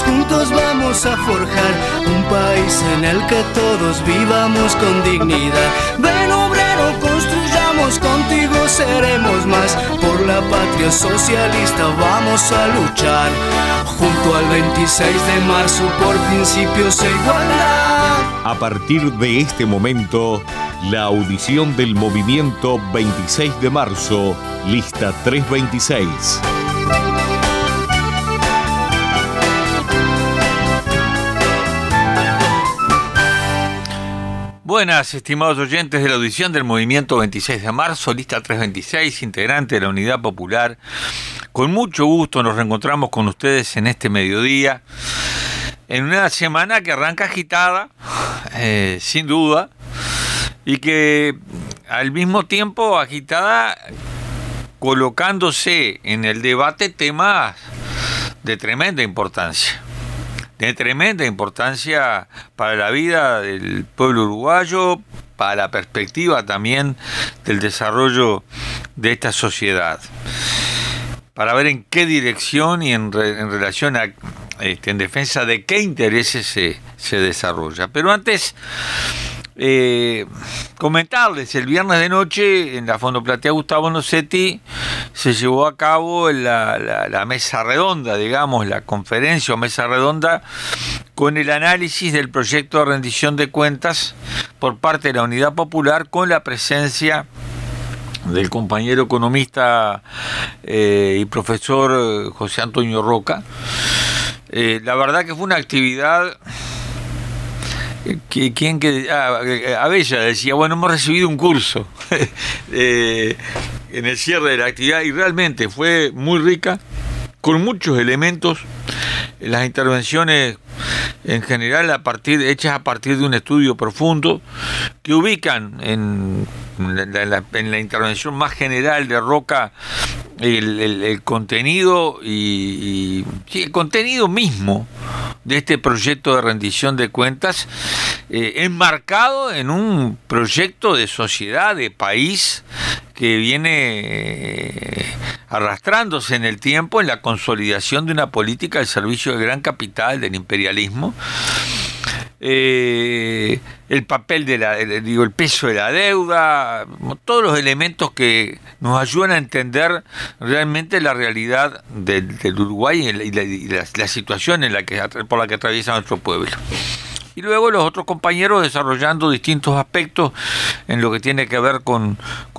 juntos vamos a forjar un país en el que todos vivamos con dignidad. Ven obrero, construyamos, contigo seremos más. Por la patria socialista vamos a luchar, junto al 26 de marzo por principios e igualdad. A partir de este momento, la audición del movimiento 26 de marzo, lista 326. Buenas, estimados oyentes de la audición del movimiento 26 de marzo, lista 326, integrante de la Unidad Popular. Con mucho gusto nos reencontramos con ustedes en este mediodía, en una semana que arranca agitada, sin duda, y que al mismo tiempo agitada, colocándose en el debate temas de tremenda importancia. Para la vida del pueblo uruguayo, para la perspectiva también del desarrollo de esta sociedad, para ver en qué dirección y en relación a, en defensa de qué intereses se desarrolla. Pero antes, comentarles, el viernes de noche en la Fondoplatea Gustavo Nocetti se llevó a cabo la mesa redonda, digamos, la conferencia o mesa redonda con el análisis del proyecto de rendición de cuentas por parte de la Unidad Popular, con la presencia del compañero economista y profesor José Antonio Roca. La verdad que fue una actividad Abella decía, bueno, hemos recibido un curso en el cierre de la actividad, y realmente fue muy rica, con muchos elementos, las intervenciones en general hechas a partir de un estudio profundo, que ubican en la intervención más general de Roca el contenido y el contenido mismo de este proyecto de rendición de cuentas, enmarcado en un proyecto de sociedad, de país, que viene arrastrándose en el tiempo en la consolidación de una política al servicio del gran capital, del imperialismo. El papel el peso de la deuda, todos los elementos que nos ayudan a entender realmente la realidad del Uruguay y la situación por la que atraviesa nuestro pueblo. Y luego los otros compañeros desarrollando distintos aspectos en lo que tiene que ver con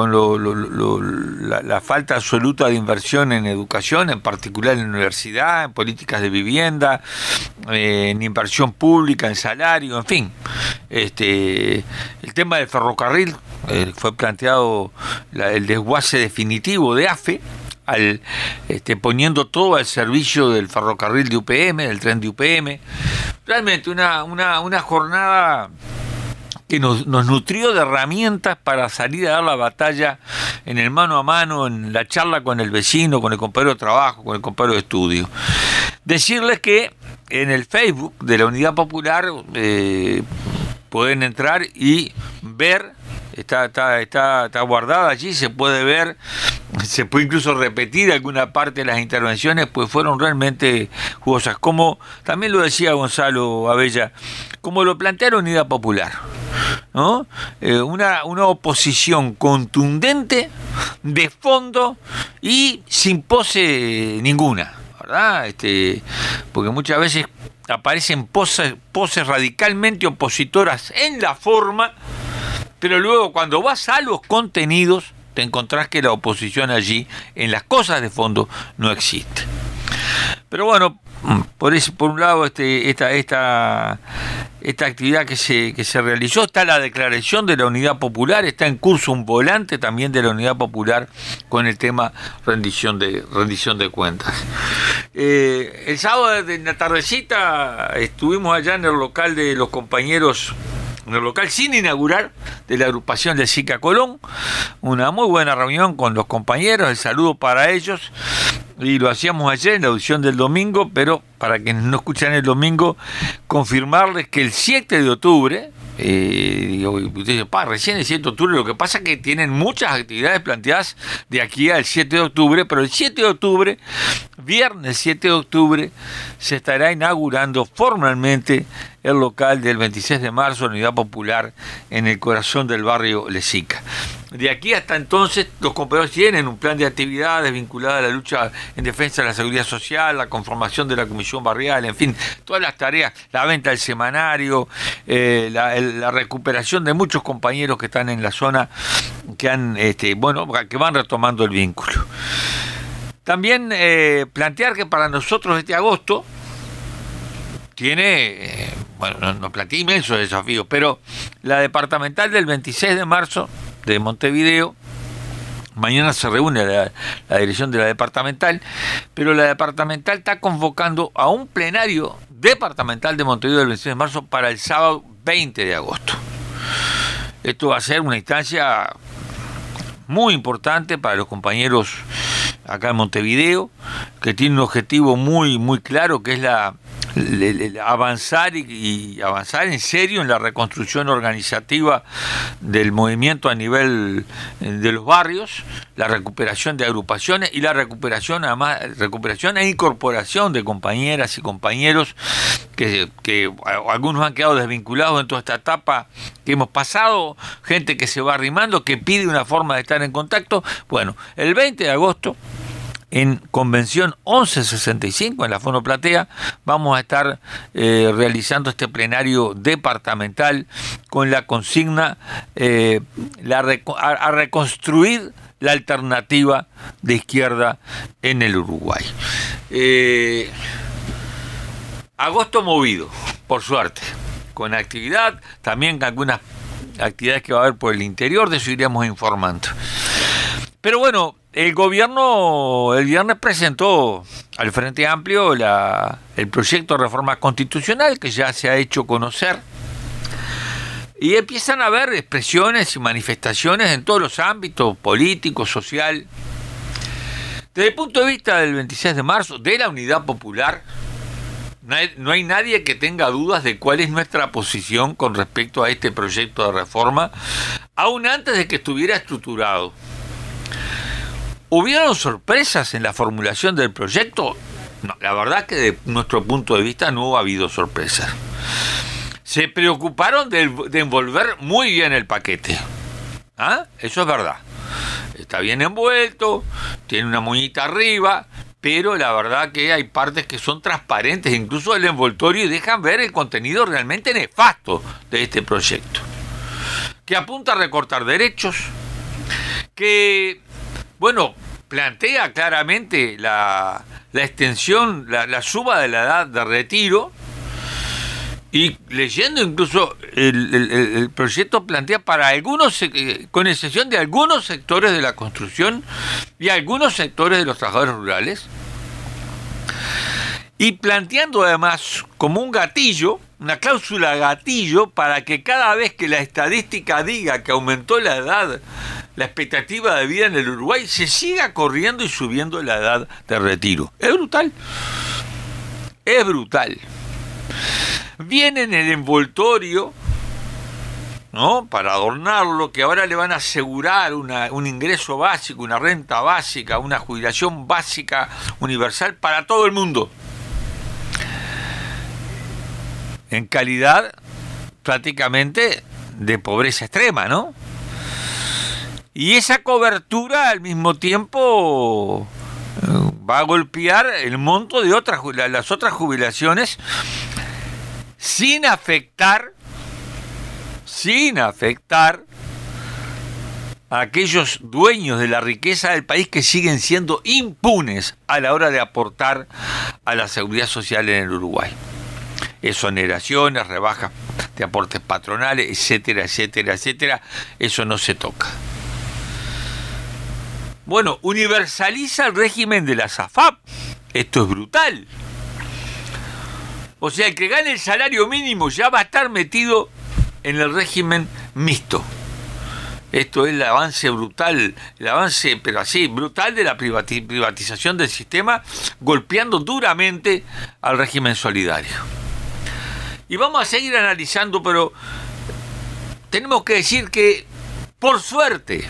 la falta absoluta de inversión en educación, en particular en la universidad, en políticas de vivienda, en inversión pública, en salario, en fin. El tema del ferrocarril, fue planteado el desguace definitivo de AFE, poniendo todo al servicio del ferrocarril de UPM, del tren de UPM. Realmente una jornada que nos nutrió de herramientas para salir a dar la batalla en el mano a mano, en la charla con el vecino, con el compañero de trabajo, con el compañero de estudio. Decirles que en el Facebook de la Unidad Popular pueden entrar y ver. Está guardada allí, se puede ver, se puede incluso repetir alguna parte de las intervenciones, pues fueron realmente jugosas, como también lo decía Gonzalo Abella, como lo plantea la Unidad Popular, ¿no? Una oposición contundente, de fondo y sin pose ninguna, ¿verdad? Porque muchas veces aparecen poses radicalmente opositoras en la forma, pero luego cuando vas a los contenidos te encontrás que la oposición allí, en las cosas de fondo, no existe. Pero bueno, por un lado esta actividad que se realizó, está la declaración de la Unidad Popular, está en curso un volante también de la Unidad Popular con el tema rendición de cuentas. El sábado de la tardecita estuvimos allá en el local de los compañeros, en el local sin inaugurar de la agrupación de SICA Colón, una muy buena reunión con los compañeros, el saludo para ellos, y lo hacíamos ayer en la audición del domingo, pero para quienes no escuchan el domingo, confirmarles que el 7 de octubre Digo, usted dice, recién el 7 de octubre, lo que pasa es que tienen muchas actividades planteadas de aquí al 7 de octubre, pero el 7 de octubre, viernes 7 de octubre, se estará inaugurando formalmente el local del 26 de marzo, la Unidad Popular, en el corazón del barrio Lesica. De aquí hasta entonces, los compañeros tienen un plan de actividades vinculada a la lucha en defensa de la seguridad social, la conformación de la comisión barrial, en fin, todas las tareas, la venta del semanario, la recuperación de muchos compañeros que están en la zona, que que van retomando el vínculo. También plantear que para nosotros este agosto tiene, nos plantea inmensos desafíos, pero la departamental del 26 de marzo de Montevideo, mañana se reúne la dirección de la departamental, pero la departamental está convocando a un plenario departamental de Montevideo del 26 de marzo para el sábado 20 de agosto. Esto va a ser una instancia muy importante para los compañeros acá en Montevideo, que tiene un objetivo muy, muy claro, que es avanzar y avanzar en serio en la reconstrucción organizativa del movimiento a nivel de los barrios, la recuperación de agrupaciones y la recuperación e incorporación de compañeras y compañeros que algunos han quedado desvinculados en toda esta etapa que hemos pasado, gente que se va arrimando, que pide una forma de estar en contacto. Bueno, el 20 de agosto en Convención 1165 en la Fono Platea vamos a estar realizando este plenario departamental con la consigna a reconstruir la alternativa de izquierda en el Uruguay. Agosto movido, por suerte, con actividad, también algunas actividades que va a haber por el interior, de eso iremos informando. Pero bueno, el gobierno el viernes presentó al Frente Amplio el proyecto de reforma constitucional que ya se ha hecho conocer y empiezan a haber expresiones y manifestaciones en todos los ámbitos, político, social. Desde el punto de vista del 26 de marzo, de la Unidad Popular, no hay nadie que tenga dudas de cuál es nuestra posición con respecto a este proyecto de reforma, aún antes de que estuviera estructurado. ¿Hubieron sorpresas en la formulación del proyecto? No, la verdad que de nuestro punto de vista no ha habido sorpresas. Se preocuparon de envolver muy bien el paquete. Eso es verdad. Está bien envuelto, tiene una moñita arriba, pero la verdad que hay partes que son transparentes, incluso el envoltorio, y dejan ver el contenido realmente nefasto de este proyecto, que apunta a recortar derechos, que plantea claramente la extensión, la suba de la edad de retiro, y leyendo incluso el proyecto plantea para algunos, con excepción de algunos sectores de la construcción y algunos sectores de los trabajadores rurales, y planteando además como un gatillo, una cláusula gatillo, para que cada vez que la estadística diga que aumentó la edad, la expectativa de vida en el Uruguay, se siga corriendo y subiendo la edad de retiro. Es brutal. Es brutal. Viene en el envoltorio, ¿no?, para adornarlo, que ahora le van a asegurar un ingreso básico, una renta básica, una jubilación básica universal para todo el mundo, en calidad prácticamente de pobreza extrema, ¿no? Y esa cobertura al mismo tiempo va a golpear el monto de las otras jubilaciones sin afectar a aquellos dueños de la riqueza del país que siguen siendo impunes a la hora de aportar a la seguridad social en el Uruguay. Exoneraciones, rebajas de aportes patronales, etcétera, etcétera, etcétera. Eso no se toca. Bueno, universaliza el régimen de la SAFAP. Esto es brutal. O sea, el que gane el salario mínimo ya va a estar metido en el régimen mixto. Esto es el avance brutal, pero así, brutal, de la privatización del sistema, golpeando duramente al régimen solidario. Y vamos a seguir analizando, pero tenemos que decir que, por suerte,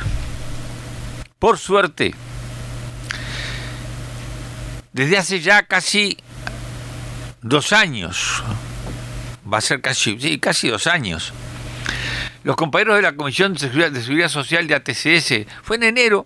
desde hace ya casi 2 años, va a ser casi 2 años, los compañeros de la Comisión de Seguridad Social de ATCS, fue en enero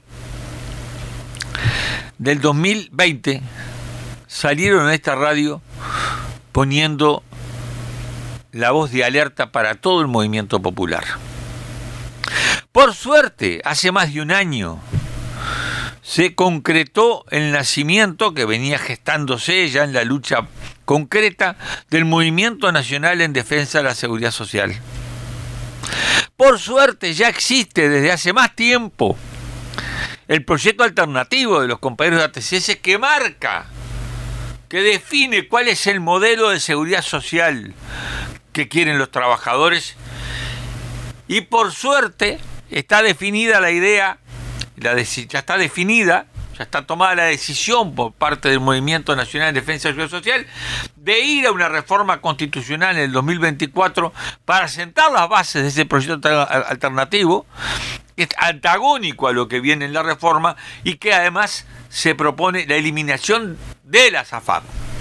del 2020, salieron a esta radio poniendo la voz de alerta para todo el movimiento popular. Por suerte, hace más de 1 año, se concretó el nacimiento que venía gestándose ya en la lucha concreta del Movimiento Nacional en Defensa de la Seguridad Social. Por suerte, ya existe desde hace más tiempo el proyecto alternativo de los compañeros de ATCS que marca, que define cuál es el modelo de seguridad social que quieren los trabajadores, y por suerte está definida la idea, ya está tomada la decisión por parte del Movimiento Nacional de Defensa de la Seguridad Social de ir a una reforma constitucional en el 2024 para sentar las bases de ese proyecto alternativo, que es antagónico a lo que viene en la reforma y que además se propone la eliminación de la AFAP.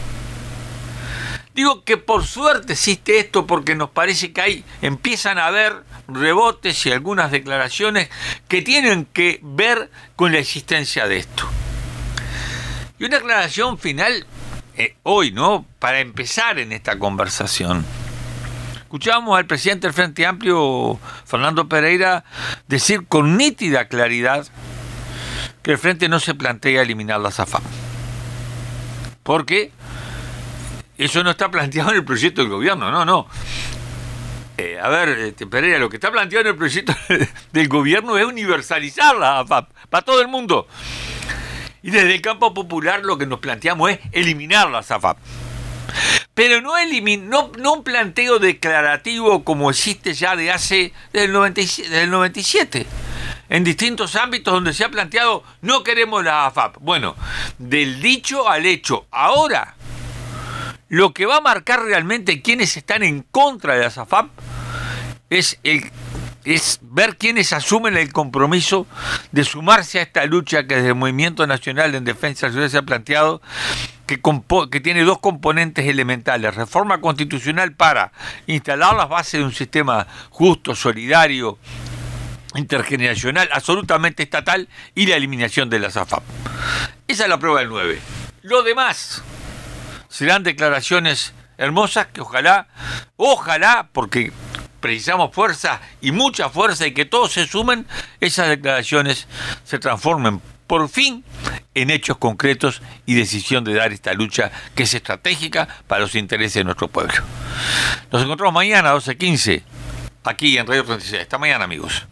Digo que por suerte existe esto porque nos parece que empiezan a haber rebotes y algunas declaraciones que tienen que ver con la existencia de esto. Y una aclaración final hoy, ¿no? Para empezar en esta conversación. Escuchábamos al presidente del Frente Amplio, Fernando Pereira, decir con nítida claridad que el Frente no se plantea eliminar la AFAP. Porque eso no está planteado en el proyecto del gobierno, no. Pereira, lo que está planteado en el proyecto del gobierno es universalizar la AFAP para todo el mundo. Y desde el campo popular lo que nos planteamos es eliminar la AFAP. Pero no un planteo declarativo como existe ya desde el 97. En distintos ámbitos donde se ha planteado no queremos la AFAP. Bueno, del dicho al hecho. Ahora, lo que va a marcar realmente quiénes están en contra de la AFAP es ver quiénes asumen el compromiso de sumarse a esta lucha que desde el Movimiento Nacional en Defensa de la Seguridad se ha planteado, que tiene 2 componentes elementales: reforma constitucional para instalar las bases de un sistema justo, solidario, intergeneracional, absolutamente estatal, y la eliminación de las AFAP. Esa es la prueba del 9. Lo demás serán declaraciones hermosas que ojalá, porque precisamos fuerza y mucha fuerza y que todos se sumen, esas declaraciones se transformen por fin en hechos concretos y decisión de dar esta lucha que es estratégica para los intereses de nuestro pueblo. Nos encontramos mañana a 12:15 aquí en Radio 36. Hasta mañana, amigos.